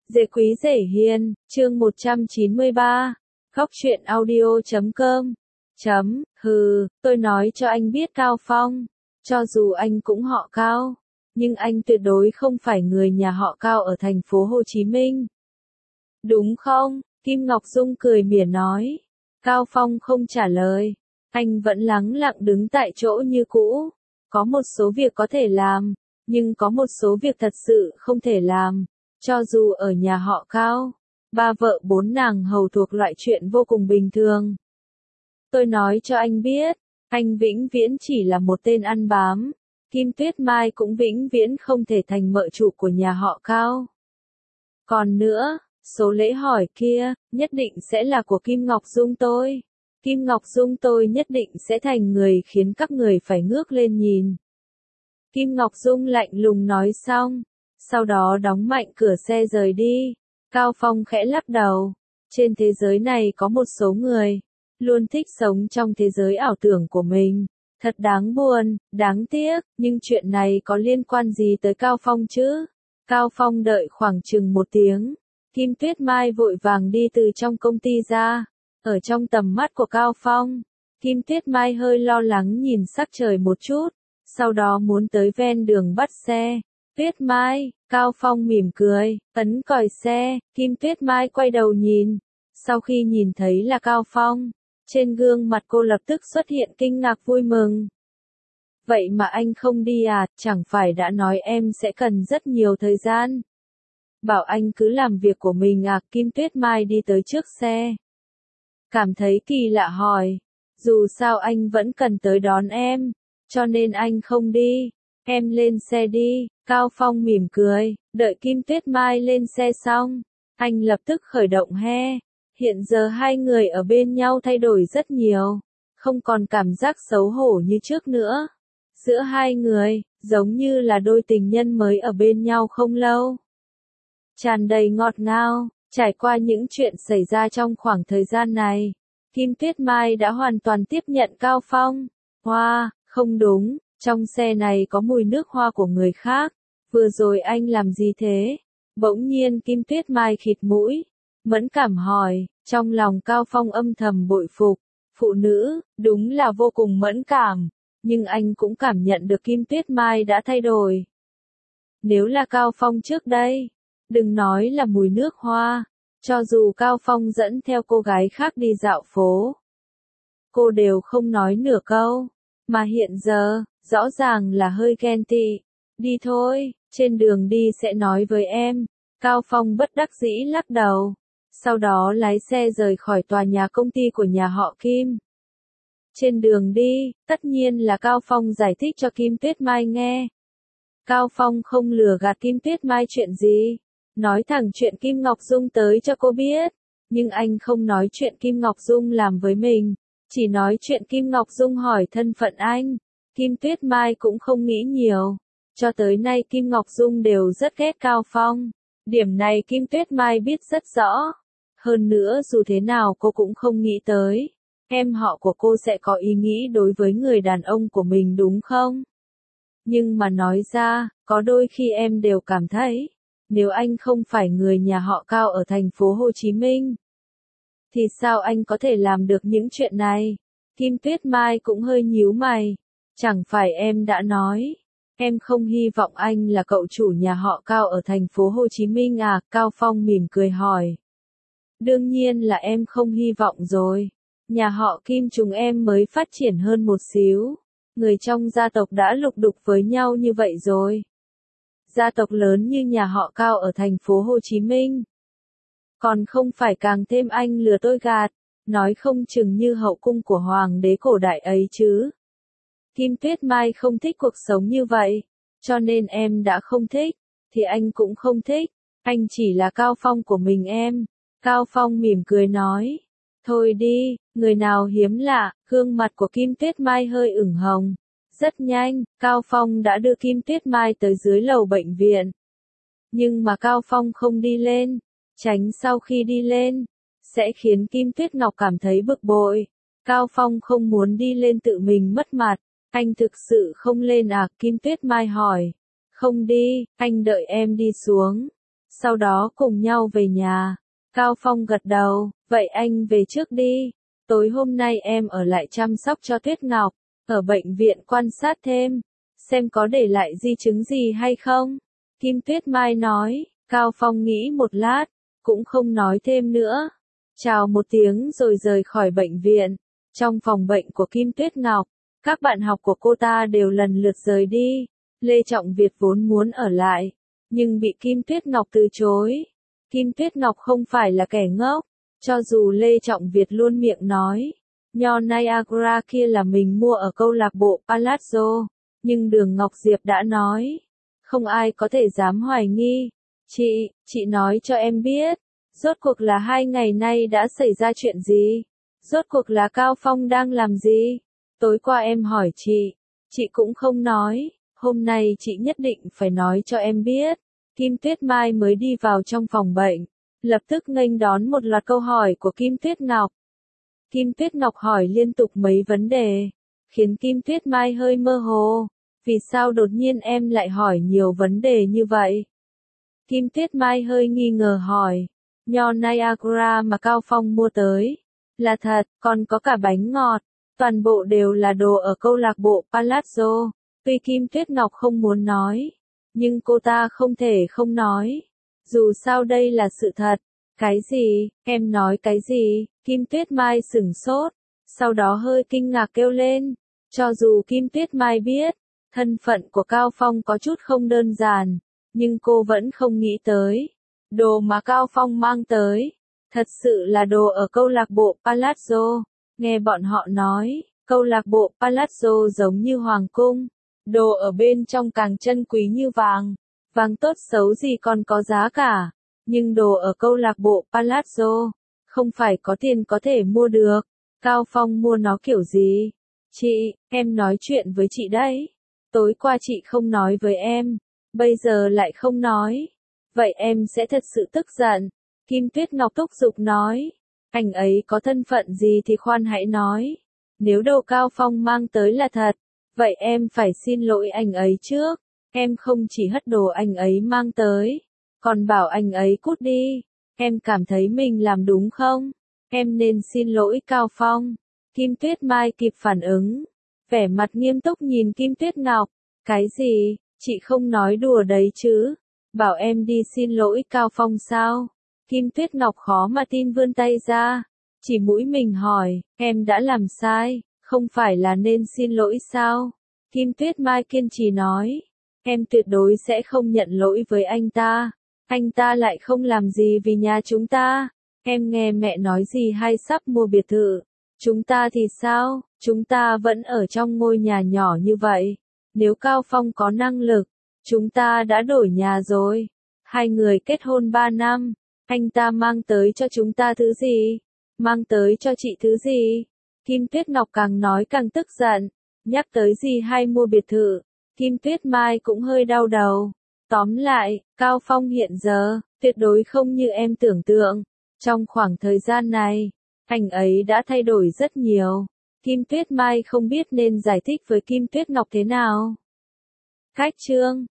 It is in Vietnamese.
Dễ Quý Dễ Hiền, chương 193, Góc truyện audio.com. Tôi nói cho anh biết Cao Phong, cho dù anh cũng họ Cao, nhưng anh tuyệt đối không phải người nhà họ Cao ở thành phố Hồ Chí Minh. Đúng không? Kim Ngọc Dung cười mỉa nói. Cao Phong không trả lời, anh vẫn lắng lặng đứng tại chỗ như cũ. Có một số việc có thể làm, nhưng có một số việc thật sự không thể làm. Cho dù ở nhà họ Cao, ba vợ bốn nàng hầu thuộc loại chuyện vô cùng bình thường. Tôi nói cho anh biết, anh vĩnh viễn chỉ là một tên ăn bám. Kim Tuyết Mai cũng vĩnh viễn không thể thành mợ chủ của nhà họ Cao. Còn nữa, số lễ hỏi kia, nhất định sẽ là của Kim Ngọc Dung tôi. Kim Ngọc Dung tôi nhất định sẽ thành người khiến các người phải ngước lên nhìn. Kim Ngọc Dung lạnh lùng nói xong, sau đó đóng mạnh cửa xe rời đi. Cao Phong khẽ lắc đầu. Trên thế giới này có một số người, luôn thích sống trong thế giới ảo tưởng của mình. Thật đáng buồn, đáng tiếc, nhưng chuyện này có liên quan gì tới Cao Phong chứ? Cao Phong đợi khoảng chừng 1 tiếng. Kim Tuyết Mai vội vàng đi từ trong công ty ra. Ở trong tầm mắt của Cao Phong, Kim Tuyết Mai hơi lo lắng nhìn sắc trời một chút, sau đó muốn tới ven đường bắt xe. Tuyết Mai, Cao Phong mỉm cười, ấn còi xe, Kim Tuyết Mai quay đầu nhìn. Sau khi nhìn thấy là Cao Phong, trên gương mặt cô lập tức xuất hiện kinh ngạc vui mừng. Vậy mà anh không đi à, chẳng phải đã nói em sẽ cần rất nhiều thời gian. Bảo anh cứ làm việc của mình à, Kim Tuyết Mai đi tới trước xe. Cảm thấy kỳ lạ hỏi, dù sao anh vẫn cần tới đón em, cho nên anh không đi. Em lên xe đi, Cao Phong mỉm cười, đợi Kim Tuyết Mai lên xe xong, anh lập tức khởi động he. Hiện giờ hai người ở bên nhau thay đổi rất nhiều, không còn cảm giác xấu hổ như trước nữa. Giữa hai người, giống như là đôi tình nhân mới ở bên nhau không lâu. Tràn đầy ngọt ngào, trải qua những chuyện xảy ra trong khoảng thời gian này, Kim Tuyết Mai đã hoàn toàn tiếp nhận Cao Phong. Hoa, không đúng. Trong xe này có mùi nước hoa của người khác. Vừa rồi anh làm gì thế? Bỗng nhiên Kim Tuyết Mai khịt mũi, mẫn cảm hỏi. Trong lòng Cao Phong âm thầm bội phục. Phụ nữ, đúng là vô cùng mẫn cảm. Nhưng anh cũng cảm nhận được Kim Tuyết Mai đã thay đổi. Nếu là Cao Phong trước đây, đừng nói là mùi nước hoa. Cho dù Cao Phong dẫn theo cô gái khác đi dạo phố, cô đều không nói nửa câu. Mà hiện giờ, rõ ràng là hơi ghen tị. Đi thôi, trên đường đi sẽ nói với em. Cao Phong bất đắc dĩ lắc đầu. Sau đó lái xe rời khỏi tòa nhà công ty của nhà họ Kim. Trên đường đi, tất nhiên là Cao Phong giải thích cho Kim Tuyết Mai nghe. Cao Phong không lừa gạt Kim Tuyết Mai chuyện gì. Nói thẳng chuyện Kim Ngọc Dung tới cho cô biết. Nhưng anh không nói chuyện Kim Ngọc Dung làm với mình. Chỉ nói chuyện Kim Ngọc Dung hỏi thân phận anh. Kim Tuyết Mai cũng không nghĩ nhiều. Cho tới nay Kim Ngọc Dung đều rất ghét Cao Phong. Điểm này Kim Tuyết Mai biết rất rõ. Hơn nữa dù thế nào cô cũng không nghĩ tới. Em họ của cô sẽ có ý nghĩ đối với người đàn ông của mình đúng không? Nhưng mà nói ra, có đôi khi em đều cảm thấy, nếu anh không phải người nhà họ Cao ở thành phố Hồ Chí Minh, thì sao anh có thể làm được những chuyện này? Kim Tuyết Mai cũng hơi nhíu mày. Chẳng phải em đã nói, em không hy vọng anh là cậu chủ nhà họ Cao ở thành phố Hồ Chí Minh à? Cao Phong mỉm cười hỏi. Đương nhiên là em không hy vọng rồi. Nhà họ Kim chúng em mới phát triển hơn một xíu. Người trong gia tộc đã lục đục với nhau như vậy rồi. Gia tộc lớn như nhà họ Cao ở thành phố Hồ Chí Minh. Còn không phải càng thêm anh lừa tôi gạt, nói không chừng như hậu cung của hoàng đế cổ đại ấy chứ. Kim Tuyết Mai không thích cuộc sống như vậy, cho nên em đã không thích, thì anh cũng không thích, anh chỉ là Cao Phong của mình em. Cao Phong mỉm cười nói, thôi đi, người nào hiếm lạ, gương mặt của Kim Tuyết Mai hơi ửng hồng. Rất nhanh, Cao Phong đã đưa Kim Tuyết Mai tới dưới lầu bệnh viện. Nhưng mà Cao Phong không đi lên, tránh sau khi đi lên, sẽ khiến Kim Tuyết Ngọc cảm thấy bực bội. Cao Phong không muốn đi lên tự mình mất mặt. Anh thực sự không lên à? Kim Tuyết Mai hỏi. Không đi, anh đợi em đi xuống. sau đó cùng nhau về nhà. Cao Phong gật đầu, vậy anh về trước đi. Tối hôm nay em ở lại chăm sóc cho Tuyết Ngọc, ở bệnh viện quan sát thêm, xem có để lại di chứng gì hay không. Kim Tuyết Mai nói, Cao Phong nghĩ một lát, cũng không nói thêm nữa. Chào một tiếng rồi rời khỏi bệnh viện. Trong phòng bệnh của Kim Tuyết Ngọc, các bạn học của cô ta đều lần lượt rời đi. Lê Trọng Việt vốn muốn ở lại, nhưng bị Kim Tuyết Ngọc từ chối. Kim Tuyết Ngọc không phải là kẻ ngốc, cho dù Lê Trọng Việt luôn miệng nói, nho Niagara kia là mình mua ở câu lạc bộ Palazzo, nhưng Đường Ngọc Diệp đã nói, không ai có thể dám hoài nghi. Chị nói cho em biết, rốt cuộc là 2 ngày nay đã xảy ra chuyện gì? Rốt cuộc là Cao Phong đang làm gì? Tối qua em hỏi chị cũng không nói, hôm nay chị nhất định phải nói cho em biết. Kim Tuyết Mai mới đi vào trong phòng bệnh, lập tức nghênh đón một loạt câu hỏi của Kim Tuyết Ngọc. Kim Tuyết Ngọc hỏi liên tục mấy vấn đề, khiến Kim Tuyết Mai hơi mơ hồ. Vì sao đột nhiên em lại hỏi nhiều vấn đề như vậy? Kim Tuyết Mai hơi nghi ngờ hỏi, nho Niagara mà Cao Phong mua tới, là thật, còn có cả bánh ngọt, toàn bộ đều là đồ ở câu lạc bộ Palazzo. Tuy Kim Tuyết Ngọc không muốn nói, nhưng cô ta không thể không nói. Dù sao đây là sự thật. Cái gì? Em nói cái gì? Kim Tuyết Mai sửng sốt, sau đó hơi kinh ngạc kêu lên. Cho dù Kim Tuyết Mai biết, thân phận của Cao Phong có chút không đơn giản, nhưng cô vẫn không nghĩ tới. Đồ mà Cao Phong mang tới, thật sự là đồ ở câu lạc bộ Palazzo. Nghe bọn họ nói, câu lạc bộ Palazzo giống như hoàng cung. Đồ ở bên trong càng chân quý như vàng. Vàng tốt xấu gì còn có giá cả. Nhưng đồ ở câu lạc bộ Palazzo, không phải có tiền có thể mua được. Cao Phong mua nó kiểu gì? Em nói chuyện với chị đấy. Tối qua chị không nói với em, bây giờ lại không nói. Vậy em sẽ thật sự tức giận. Kim Tuyết Ngọc thúc giục nói. Anh ấy có thân phận gì thì khoan hãy nói. Nếu đồ Cao Phong mang tới là thật, vậy em phải xin lỗi anh ấy trước. Em không chỉ hất đồ anh ấy mang tới, còn bảo anh ấy cút đi. Em cảm thấy mình làm đúng không? Em nên xin lỗi Cao Phong. Kim Tuyết Mai kịp phản ứng, vẻ mặt nghiêm túc nhìn Kim Tuyết Ngọc. Cái gì? Chị không nói đùa đấy chứ? Bảo em đi xin lỗi Cao Phong sao? Kim Tuyết Ngọc khó mà tin vươn tay ra, chỉ mũi mình hỏi, em đã làm sai, không phải là nên xin lỗi sao? Kim Tuyết Mai kiên trì nói, em tuyệt đối sẽ không nhận lỗi với anh ta lại không làm gì vì nhà chúng ta. Em nghe mẹ nói gì hay sắp mua biệt thự, chúng ta thì sao? Chúng ta vẫn ở trong ngôi nhà nhỏ như vậy. Nếu Cao Phong có năng lực, chúng ta đã đổi nhà rồi. 2 người kết hôn 3 năm, anh ta mang tới cho chúng ta thứ gì? Mang tới cho chị thứ gì? Kim Tuyết Ngọc càng nói càng tức giận, nhắc tới gì hay mua biệt thự, Kim Tuyết Mai cũng hơi đau đầu. Tóm lại, Cao Phong hiện giờ, tuyệt đối không như em tưởng tượng. Trong khoảng thời gian này, anh ấy đã thay đổi rất nhiều. Kim Tuyết Mai không biết nên giải thích với Kim Tuyết Ngọc thế nào. Cách chương